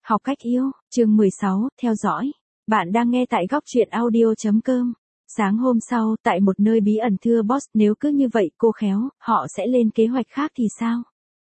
Học cách yêu, chương 16, theo dõi. Bạn đang nghe tại góc truyện audio.com. Sáng hôm sau, tại một nơi bí ẩn thưa boss, nếu cứ như vậy cô khéo, họ sẽ lên kế hoạch khác thì sao?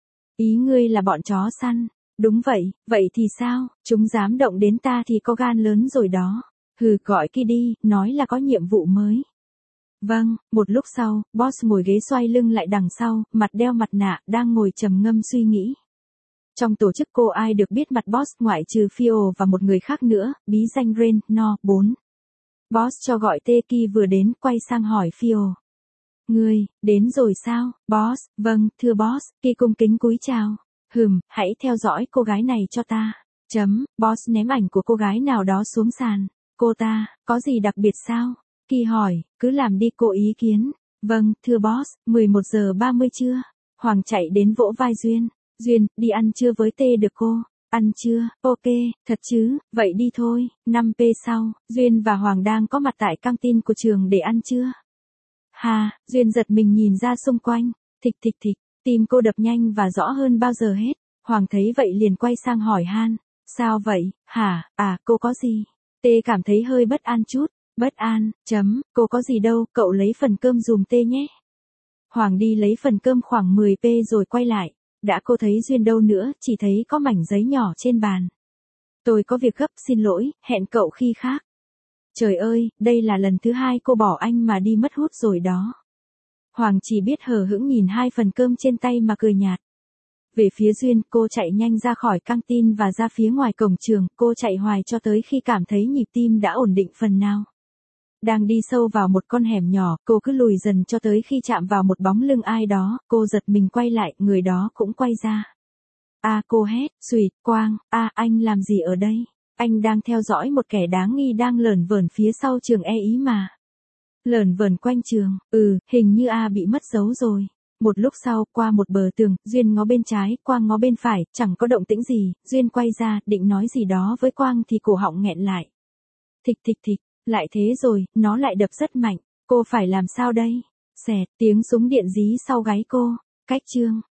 Ý ngươi là bọn chó săn. Đúng vậy thì sao, chúng dám động đến ta thì có gan lớn rồi đó. Hừ, gọi kia đi, nói là có nhiệm vụ mới. Vâng, một lúc sau, boss ngồi ghế xoay lưng lại đằng sau, mặt đeo mặt nạ, đang ngồi trầm ngâm suy nghĩ. Trong tổ chức cô ai được biết mặt boss ngoại trừ Phio và một người khác nữa, bí danh Ren, No, 4. Boss cho gọi Teki vừa đến, quay sang hỏi Phio. Ngươi, đến rồi sao, boss? Vâng, thưa boss, Ki cung kính cúi chào. Hãy theo dõi cô gái này cho ta. Boss ném ảnh của cô gái nào đó xuống sàn. Cô ta, có gì đặc biệt sao? Ki hỏi, cứ làm đi cô ý kiến. Vâng, thưa boss, 11 giờ 30 trưa. Hoàng chạy đến vỗ vai Duyên. Duyên, đi ăn trưa với Tê được cô? Ăn trưa, ok, thật chứ, vậy đi thôi. 5p sau, Duyên và Hoàng đang có mặt tại căng tin của trường để ăn trưa. Hà, Duyên giật mình nhìn ra xung quanh. Thịch thịch thịch, tim cô đập nhanh và rõ hơn bao giờ hết. Hoàng thấy vậy liền quay sang hỏi Han. Sao vậy, hả, cô có gì? Tê cảm thấy hơi bất an chút. Bất an, cô có gì đâu, cậu lấy phần cơm dùm Tê nhé. Hoàng đi lấy phần cơm khoảng 10p rồi quay lại. Đã cô thấy Duyên đâu nữa, chỉ thấy có mảnh giấy nhỏ trên bàn. Tôi có việc gấp, xin lỗi, hẹn cậu khi khác. Trời ơi, đây là lần thứ 2 cô bỏ anh mà đi mất hút rồi đó. Hoàng chỉ biết hờ hững nhìn 2 phần cơm trên tay mà cười nhạt. Về phía Duyên, cô chạy nhanh ra khỏi căng tin và ra phía ngoài cổng trường, cô chạy hoài cho tới khi cảm thấy nhịp tim đã ổn định phần nào. Đang đi sâu vào một con hẻm nhỏ, cô cứ lùi dần cho tới khi chạm vào một bóng lưng ai đó, cô giật mình quay lại, người đó cũng quay ra. Cô hét, xuỵt, Quang, anh làm gì ở đây? Anh đang theo dõi một kẻ đáng nghi đang lởn vởn phía sau trường ý mà. Lởn vởn quanh trường, hình như bị mất dấu rồi. Một lúc sau, qua một bờ tường, Duyên ngó bên trái, Quang ngó bên phải, chẳng có động tĩnh gì, Duyên quay ra, định nói gì đó với Quang thì cổ họng nghẹn lại. Thịch thịch thịch. Lại thế rồi, nó lại đập rất mạnh. Cô phải làm sao đây? Xẹt, tiếng súng điện rí sau gáy cô. Cách chương.